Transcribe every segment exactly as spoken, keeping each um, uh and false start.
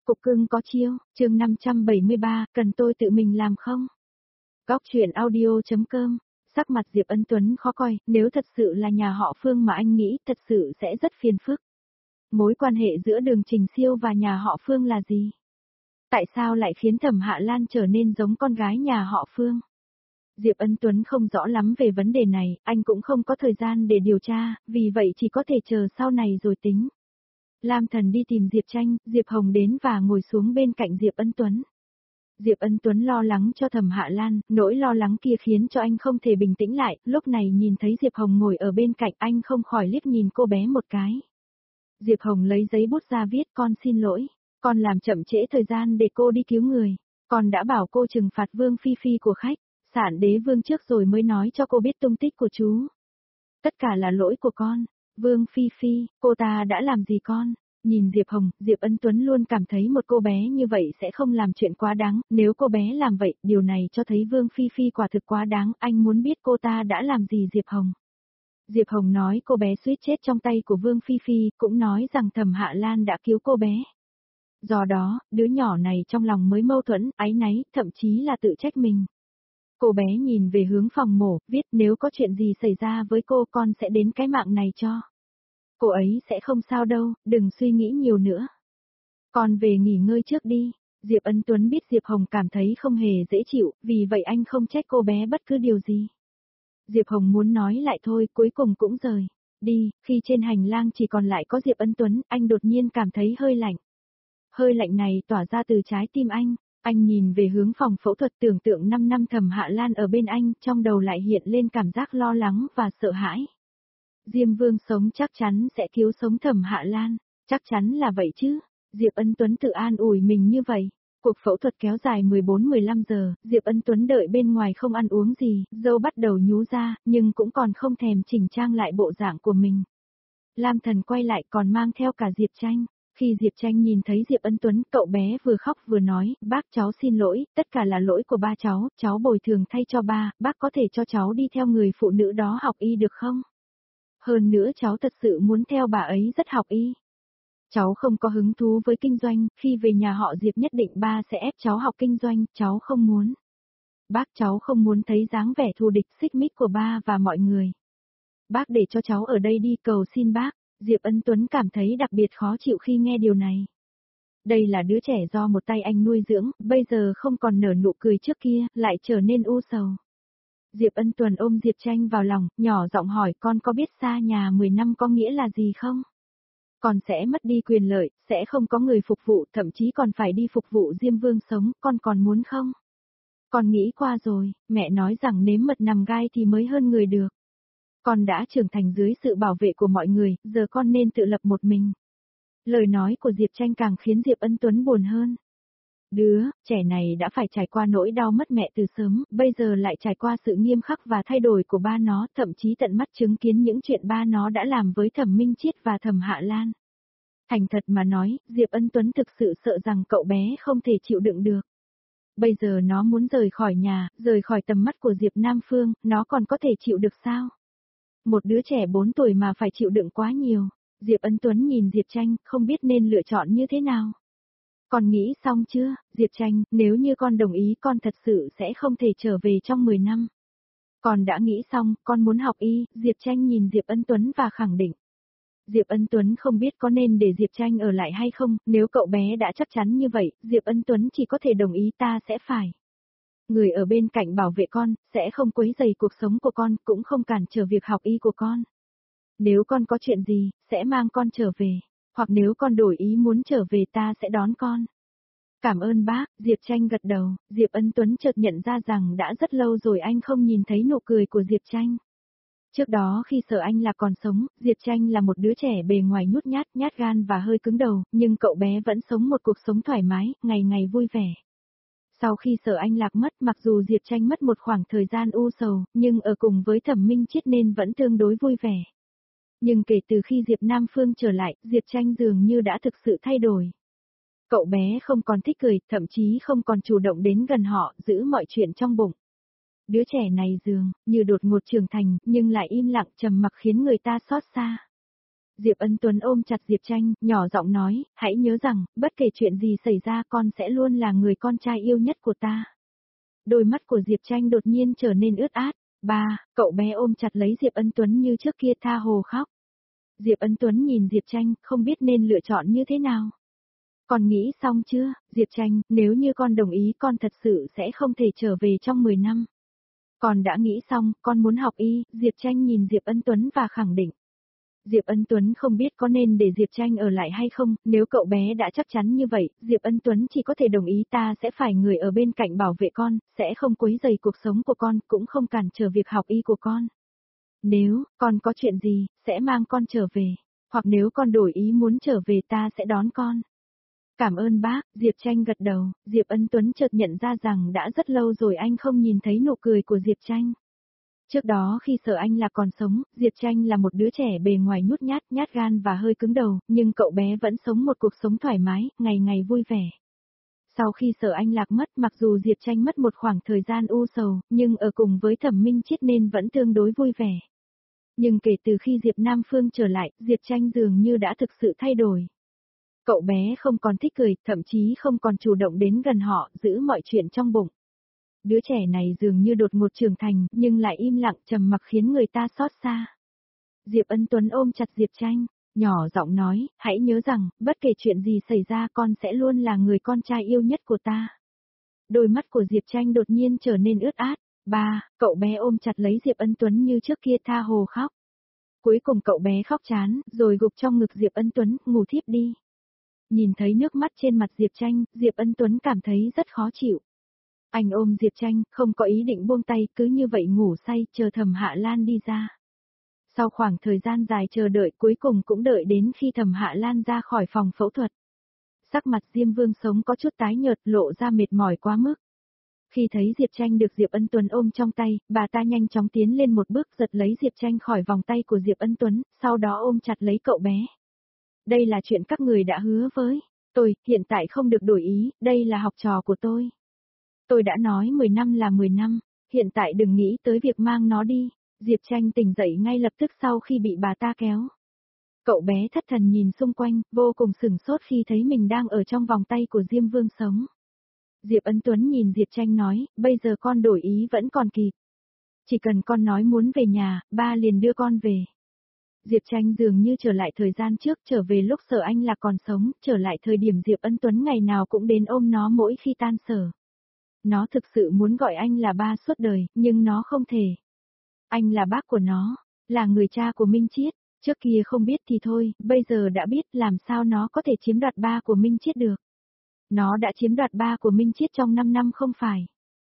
Cục cưng có chiêu, chương năm trăm bảy mươi ba, cần tôi tự mình làm không? Góc truyện audio.com, sắc mặt Diệp Ân Tuấn khó coi, nếu thật sự là nhà họ Phương mà anh nghĩ thật sự sẽ rất phiền phức. Mối quan hệ giữa Đường Trình Siêu và nhà họ Phương là gì? Tại sao lại khiến Thẩm Hạ Lan trở nên giống con gái nhà họ Phương? Diệp Ân Tuấn không rõ lắm về vấn đề này, anh cũng không có thời gian để điều tra, vì vậy chỉ có thể chờ sau này rồi tính. Lam Thần đi tìm Diệp Tranh, Diệp Hồng đến và ngồi xuống bên cạnh Diệp Ân Tuấn. Diệp Ân Tuấn lo lắng cho Thẩm Hạ Lan, nỗi lo lắng kia khiến cho anh không thể bình tĩnh lại, lúc này nhìn thấy Diệp Hồng ngồi ở bên cạnh anh không khỏi liếc nhìn cô bé một cái. Diệp Hồng lấy giấy bút ra viết con xin lỗi, con làm chậm trễ thời gian để cô đi cứu người, con đã bảo cô trừng phạt Vương Phi Phi của khách, Sạn Đế Vương trước rồi mới nói cho cô biết tung tích của chú. Tất cả là lỗi của con. Vương Phi Phi, cô ta đã làm gì con? Nhìn Diệp Hồng, Diệp Ân Tuấn luôn cảm thấy một cô bé như vậy sẽ không làm chuyện quá đáng, nếu cô bé làm vậy, điều này cho thấy Vương Phi Phi quả thực quá đáng, anh muốn biết cô ta đã làm gì Diệp Hồng. Diệp Hồng nói cô bé suýt chết trong tay của Vương Phi Phi, cũng nói rằng Thẩm Hạ Lan đã cứu cô bé. Do đó, đứa nhỏ này trong lòng mới mâu thuẫn, áy náy, thậm chí là tự trách mình. Cô bé nhìn về hướng phòng mổ, viết nếu có chuyện gì xảy ra với cô con sẽ đến cái mạng này cho. Cô ấy sẽ không sao đâu, đừng suy nghĩ nhiều nữa. Con về nghỉ ngơi trước đi. Diệp Ân Tuấn biết Diệp Hồng cảm thấy không hề dễ chịu, vì vậy anh không trách cô bé bất cứ điều gì. Diệp Hồng muốn nói lại thôi, cuối cùng cũng rời. Đi, khi trên hành lang chỉ còn lại có Diệp Ân Tuấn, anh đột nhiên cảm thấy hơi lạnh. Hơi lạnh này tỏa ra từ trái tim anh. Anh nhìn về hướng phòng phẫu thuật tưởng tượng năm năm Thẩm Hạ Lan ở bên anh, trong đầu lại hiện lên cảm giác lo lắng và sợ hãi. Diêm Vương sống chắc chắn sẽ cứu sống Thẩm Hạ Lan, chắc chắn là vậy chứ. Diệp Ân Tuấn tự an ủi mình như vậy. Cuộc phẫu thuật kéo dài mười bốn mười lăm giờ, Diệp Ân Tuấn đợi bên ngoài không ăn uống gì, râu bắt đầu nhú ra, nhưng cũng còn không thèm chỉnh trang lại bộ dạng của mình. Lam Thần quay lại còn mang theo cả Diệp Tranh. Khi Diệp Tranh nhìn thấy Diệp Ân Tuấn, cậu bé vừa khóc vừa nói, bác cháu xin lỗi, tất cả là lỗi của ba cháu, cháu bồi thường thay cho ba, bác có thể cho cháu đi theo người phụ nữ đó học y được không? Hơn nữa cháu thật sự muốn theo bà ấy rất học y. Cháu không có hứng thú với kinh doanh, khi về nhà họ Diệp nhất định ba sẽ ép cháu học kinh doanh, cháu không muốn. Bác cháu không muốn thấy dáng vẻ thù địch xích mích của ba và mọi người. Bác để cho cháu ở đây đi, cầu xin bác. Diệp Ân Tuấn cảm thấy đặc biệt khó chịu khi nghe điều này. Đây là đứa trẻ do một tay anh nuôi dưỡng, bây giờ không còn nở nụ cười trước kia, lại trở nên u sầu. Diệp Ân Tuấn ôm Diệp Tranh vào lòng, nhỏ giọng hỏi con có biết xa nhà mười năm có nghĩa là gì không? Con sẽ mất đi quyền lợi, sẽ không có người phục vụ, thậm chí còn phải đi phục vụ Diêm Vương sống, con còn muốn không? Con nghĩ qua rồi, mẹ nói rằng nếm mật nằm gai thì mới hơn người được. Con đã trưởng thành dưới sự bảo vệ của mọi người, giờ con nên tự lập một mình. Lời nói của Diệp Tranh càng khiến Diệp Ân Tuấn buồn hơn. Đứa trẻ này đã phải trải qua nỗi đau mất mẹ từ sớm, bây giờ lại trải qua sự nghiêm khắc và thay đổi của ba nó, thậm chí tận mắt chứng kiến những chuyện ba nó đã làm với Thẩm Minh Chiết và Thẩm Hạ Lan. Thành thật mà nói, Diệp Ân Tuấn thực sự sợ rằng cậu bé không thể chịu đựng được. Bây giờ nó muốn rời khỏi nhà, rời khỏi tầm mắt của Diệp Nam Phương, nó còn có thể chịu được sao? Một đứa trẻ bốn tuổi mà phải chịu đựng quá nhiều. Diệp Ân Tuấn nhìn Diệp Tranh, không biết nên lựa chọn như thế nào. Con nghĩ xong chưa, Diệp Tranh, nếu như con đồng ý con thật sự sẽ không thể trở về trong mười năm. Con đã nghĩ xong, con muốn học y, Diệp Tranh nhìn Diệp Ân Tuấn và khẳng định. Diệp Ân Tuấn không biết có nên để Diệp Tranh ở lại hay không, nếu cậu bé đã chắc chắn như vậy, Diệp Ân Tuấn chỉ có thể đồng ý ta sẽ phải. Người ở bên cạnh bảo vệ con, sẽ không quấy rầy cuộc sống của con, cũng không cản trở việc học y của con. Nếu con có chuyện gì, sẽ mang con trở về, hoặc nếu con đổi ý muốn trở về ta sẽ đón con. Cảm ơn bác, Diệp Tranh gật đầu, Diệp Ân Tuấn chợt nhận ra rằng đã rất lâu rồi anh không nhìn thấy nụ cười của Diệp Tranh. Trước đó khi sợ anh là còn sống, Diệp Tranh là một đứa trẻ bề ngoài nhút nhát, nhát gan và hơi cứng đầu, nhưng cậu bé vẫn sống một cuộc sống thoải mái, ngày ngày vui vẻ. Sau khi Sở Anh Lạc mất, mặc dù Diệp Tranh mất một khoảng thời gian u sầu, nhưng ở cùng với Thẩm Minh Chiết nên vẫn tương đối vui vẻ. Nhưng kể từ khi Diệp Nam Phương trở lại, Diệp Tranh dường như đã thực sự thay đổi. Cậu bé không còn thích cười, thậm chí không còn chủ động đến gần họ, giữ mọi chuyện trong bụng. Đứa trẻ này dường như đột ngột trưởng thành, nhưng lại im lặng trầm mặc khiến người ta xót xa. Diệp Ân Tuấn ôm chặt Diệp Tranh, nhỏ giọng nói, hãy nhớ rằng, bất kể chuyện gì xảy ra con sẽ luôn là người con trai yêu nhất của ta. Đôi mắt của Diệp Tranh đột nhiên trở nên ướt át. Ba, cậu bé ôm chặt lấy Diệp Ân Tuấn như trước kia tha hồ khóc. Diệp Ân Tuấn nhìn Diệp Tranh, không biết nên lựa chọn như thế nào. Con nghĩ xong chưa, Diệp Tranh, nếu như con đồng ý con thật sự sẽ không thể trở về trong mười năm. Con đã nghĩ xong, con muốn học y, Diệp Tranh nhìn Diệp Ân Tuấn và khẳng định. Diệp Ân Tuấn không biết có nên để Diệp Tranh ở lại hay không, nếu cậu bé đã chắc chắn như vậy, Diệp Ân Tuấn chỉ có thể đồng ý ta sẽ phải người ở bên cạnh bảo vệ con, sẽ không quấy rầy cuộc sống của con, cũng không cản trở việc học y của con. Nếu, con có chuyện gì, sẽ mang con trở về, hoặc nếu con đổi ý muốn trở về ta sẽ đón con. Cảm ơn bác, Diệp Tranh gật đầu, Diệp Ân Tuấn chợt nhận ra rằng đã rất lâu rồi anh không nhìn thấy nụ cười của Diệp Tranh. Trước đó khi Sở Anh Lạc còn sống, Diệp Tranh là một đứa trẻ bề ngoài nhút nhát, nhát gan và hơi cứng đầu, nhưng cậu bé vẫn sống một cuộc sống thoải mái, ngày ngày vui vẻ. Sau khi Sở Anh Lạc mất, mặc dù Diệp Tranh mất một khoảng thời gian u sầu, nhưng ở cùng với Thẩm Minh Chiết nên vẫn tương đối vui vẻ. Nhưng kể từ khi Diệp Nam Phương trở lại, Diệp Tranh dường như đã thực sự thay đổi. Cậu bé không còn thích cười, thậm chí không còn chủ động đến gần họ, giữ mọi chuyện trong bụng. Đứa trẻ này dường như đột ngột trưởng thành, nhưng lại im lặng trầm mặc khiến người ta xót xa. Diệp Ân Tuấn ôm chặt Diệp Tranh, nhỏ giọng nói, hãy nhớ rằng, bất kể chuyện gì xảy ra con sẽ luôn là người con trai yêu nhất của ta. Đôi mắt của Diệp Tranh đột nhiên trở nên ướt át. Ba, cậu bé ôm chặt lấy Diệp Ân Tuấn như trước kia tha hồ khóc. Cuối cùng cậu bé khóc chán, rồi gục trong ngực Diệp Ân Tuấn, ngủ thiếp đi. Nhìn thấy nước mắt trên mặt Diệp Tranh, Diệp Ân Tuấn cảm thấy rất khó chịu. Anh ôm Diệp Tranh, không có ý định buông tay, cứ như vậy ngủ say, chờ Thẩm Hạ Lan đi ra. Sau khoảng thời gian dài chờ đợi, cuối cùng cũng đợi đến khi Thẩm Hạ Lan ra khỏi phòng phẫu thuật. Sắc mặt Diêm Vương Sống có chút tái nhợt, lộ ra mệt mỏi quá mức. Khi thấy Diệp Tranh được Diệp Ân Tuấn ôm trong tay, bà ta nhanh chóng tiến lên một bước giật lấy Diệp Tranh khỏi vòng tay của Diệp Ân Tuấn, sau đó ôm chặt lấy cậu bé. Đây là chuyện các người đã hứa với tôi, hiện tại không được đổi ý, đây là học trò của tôi. Tôi đã nói mười năm là mười năm, hiện tại đừng nghĩ tới việc mang nó đi. Diệp Tranh tỉnh dậy ngay lập tức sau khi bị bà ta kéo. Cậu bé thất thần nhìn xung quanh, vô cùng sửng sốt khi thấy mình đang ở trong vòng tay của Diêm Vương Sống. Diệp Ân Tuấn nhìn Diệp Tranh nói, bây giờ con đổi ý vẫn còn kịp. Chỉ cần con nói muốn về nhà, ba liền đưa con về. Diệp Tranh dường như trở lại thời gian trước, trở về lúc Sở Anh Lạc còn sống, trở lại thời điểm Diệp Ân Tuấn ngày nào cũng đến ôm nó mỗi khi tan sở. Nó thực sự muốn gọi anh là ba suốt đời, nhưng nó không thể. Anh là bác của nó, là người cha của Minh Chiết, trước kia không biết thì thôi, bây giờ đã biết làm sao nó có thể chiếm đoạt ba của Minh Chiết được. Nó đã chiếm đoạt ba của Minh Chiết trong năm năm không phải.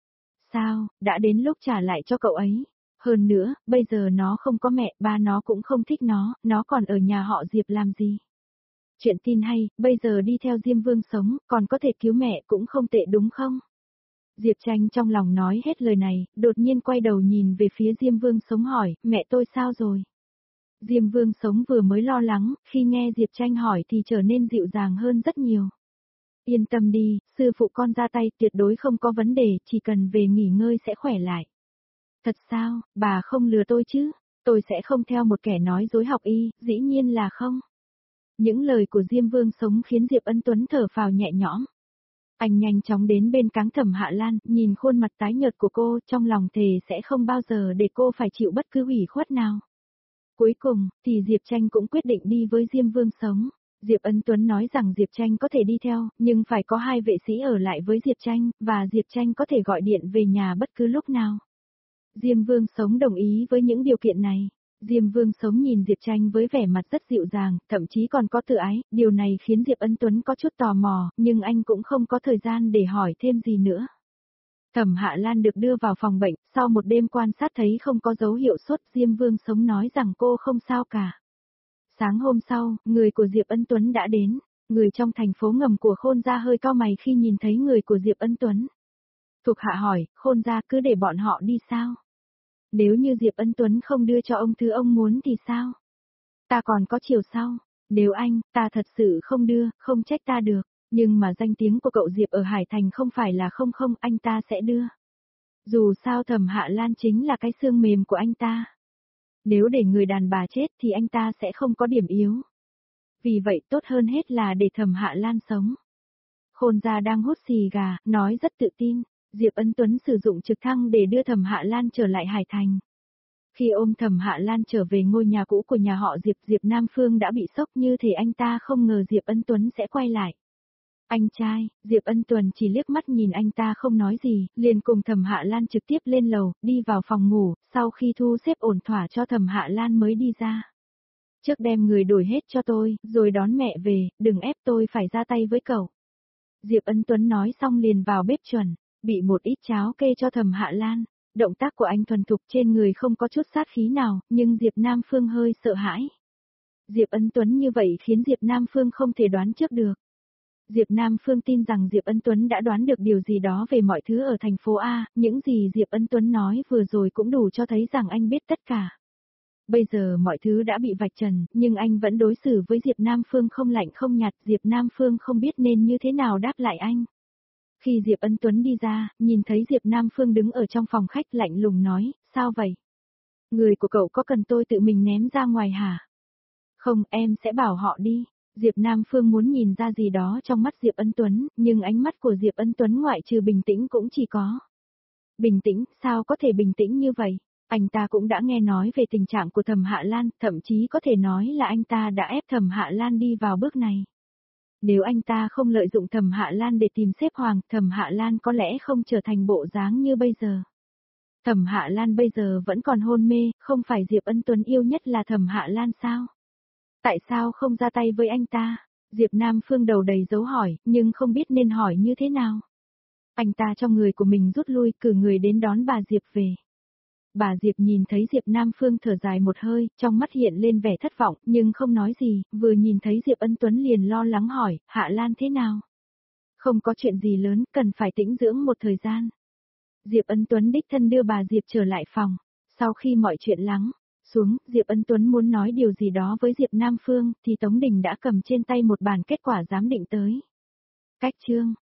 Sao, đã đến lúc trả lại cho cậu ấy. Hơn nữa, bây giờ nó không có mẹ, ba nó cũng không thích nó, nó còn ở nhà họ Diệp làm gì. Chuyện tin hay, bây giờ đi theo Diêm Vương Sống, còn có thể cứu mẹ cũng không tệ đúng không? Diệp Tranh trong lòng nói hết lời này, đột nhiên quay đầu nhìn về phía Diêm Vương Sống hỏi, mẹ tôi sao rồi? Diêm Vương Sống vừa mới lo lắng, khi nghe Diệp Tranh hỏi thì trở nên dịu dàng hơn rất nhiều. Yên tâm đi, sư phụ con ra tay tuyệt đối không có vấn đề, chỉ cần về nghỉ ngơi sẽ khỏe lại. Thật sao, bà không lừa tôi chứ? Tôi sẽ không theo một kẻ nói dối học y, dĩ nhiên là không. Những lời của Diêm Vương Sống khiến Diệp Ân Tuấn thở phào nhẹ nhõm. Anh nhanh chóng đến bên cáng Thẩm Hạ Lan, nhìn khuôn mặt tái nhợt của cô, trong lòng thề sẽ không bao giờ để cô phải chịu bất cứ ủy khuất nào. Cuối cùng, thì Diệp Tranh cũng quyết định đi với Diêm Vương Sống. Diệp Ân Tuấn nói rằng Diệp Tranh có thể đi theo, nhưng phải có hai vệ sĩ ở lại với Diệp Tranh, và Diệp Tranh có thể gọi điện về nhà bất cứ lúc nào. Diêm Vương Sống đồng ý với những điều kiện này. Diêm Vương Sống nhìn Diệp Tranh với vẻ mặt rất dịu dàng, thậm chí còn có tự ái, điều này khiến Diệp Ân Tuấn có chút tò mò, nhưng anh cũng không có thời gian để hỏi thêm gì nữa. Thẩm Hạ Lan được đưa vào phòng bệnh, sau một đêm quan sát thấy không có dấu hiệu sốt, Diêm Vương Sống nói rằng cô không sao cả. Sáng hôm sau, người của Diệp Ân Tuấn đã đến, người trong thành phố ngầm của Khôn gia hơi cau mày khi nhìn thấy người của Diệp Ân Tuấn. Thuộc hạ hỏi, Khôn gia cứ để bọn họ đi sao? Nếu như Diệp Ân Tuấn không đưa cho ông thứ ông muốn thì sao? Ta còn có chiều sau, nếu anh, ta thật sự không đưa, không trách ta được, nhưng mà danh tiếng của cậu Diệp ở Hải Thành không phải là không không, anh ta sẽ đưa. Dù sao Thẩm Hạ Lan chính là cái xương mềm của anh ta. Nếu để người đàn bà chết thì anh ta sẽ không có điểm yếu. Vì vậy tốt hơn hết là để Thẩm Hạ Lan sống. Khôn gia đang hút xì gà, nói rất tự tin. Diệp Ân Tuấn sử dụng trực thăng để đưa Thẩm Hạ Lan trở lại Hải Thành. Khi ôm Thẩm Hạ Lan trở về ngôi nhà cũ của nhà họ Diệp, Diệp Nam Phương đã bị sốc như thể anh ta không ngờ Diệp Ân Tuấn sẽ quay lại. Anh trai, Diệp Ân Tuấn chỉ liếc mắt nhìn anh ta không nói gì, liền cùng Thẩm Hạ Lan trực tiếp lên lầu, đi vào phòng ngủ, sau khi thu xếp ổn thỏa cho Thẩm Hạ Lan mới đi ra. Trước đem người đổi hết cho tôi, rồi đón mẹ về, đừng ép tôi phải ra tay với cậu. Diệp Ân Tuấn nói xong liền vào bếp chuẩn, bị một ít cháo kê cho Thẩm Hạ Lan. Động tác của anh thuần thục trên người không có chút sát khí nào, nhưng Diệp Nam Phương hơi sợ hãi. Diệp Ân Tuấn như vậy khiến Diệp Nam Phương không thể đoán trước được. Diệp Nam Phương tin rằng Diệp Ân Tuấn đã đoán được điều gì đó về mọi thứ ở thành phố A, những gì Diệp Ân Tuấn nói vừa rồi cũng đủ cho thấy rằng anh biết tất cả. Bây giờ mọi thứ đã bị vạch trần, nhưng anh vẫn đối xử với Diệp Nam Phương không lạnh không nhạt, Diệp Nam Phương không biết nên như thế nào đáp lại anh. Khi Diệp Ân Tuấn đi ra, nhìn thấy Diệp Nam Phương đứng ở trong phòng khách lạnh lùng nói, sao vậy? Người của cậu có cần tôi tự mình ném ra ngoài hả? Không, em sẽ bảo họ đi. Diệp Nam Phương muốn nhìn ra gì đó trong mắt Diệp Ân Tuấn, nhưng ánh mắt của Diệp Ân Tuấn ngoại trừ bình tĩnh cũng chỉ có. Bình tĩnh, sao có thể bình tĩnh như vậy? Anh ta cũng đã nghe nói về tình trạng của Thẩm Hạ Lan, thậm chí có thể nói là anh ta đã ép Thẩm Hạ Lan đi vào bước này. Nếu anh ta không lợi dụng Thẩm Hạ Lan để tìm xếp hoàng, Thẩm Hạ Lan có lẽ không trở thành bộ dáng như bây giờ. Thẩm Hạ Lan bây giờ vẫn còn hôn mê, không phải Diệp Ân Tuấn yêu nhất là Thẩm Hạ Lan sao? Tại sao không ra tay với anh ta? Diệp Nam Phương đầu đầy dấu hỏi, nhưng không biết nên hỏi như thế nào. Anh ta cho người của mình rút lui, cử người đến đón bà Diệp về. Bà Diệp nhìn thấy Diệp Nam Phương thở dài một hơi, trong mắt hiện lên vẻ thất vọng, nhưng không nói gì, vừa nhìn thấy Diệp Ân Tuấn liền lo lắng hỏi, Hạ Lan thế nào? Không có chuyện gì lớn, cần phải tĩnh dưỡng một thời gian. Diệp Ân Tuấn đích thân đưa bà Diệp trở lại phòng. Sau khi mọi chuyện lắng xuống, Diệp Ân Tuấn muốn nói điều gì đó với Diệp Nam Phương, thì Tống Đình đã cầm trên tay một bản kết quả giám định tới. Cách chương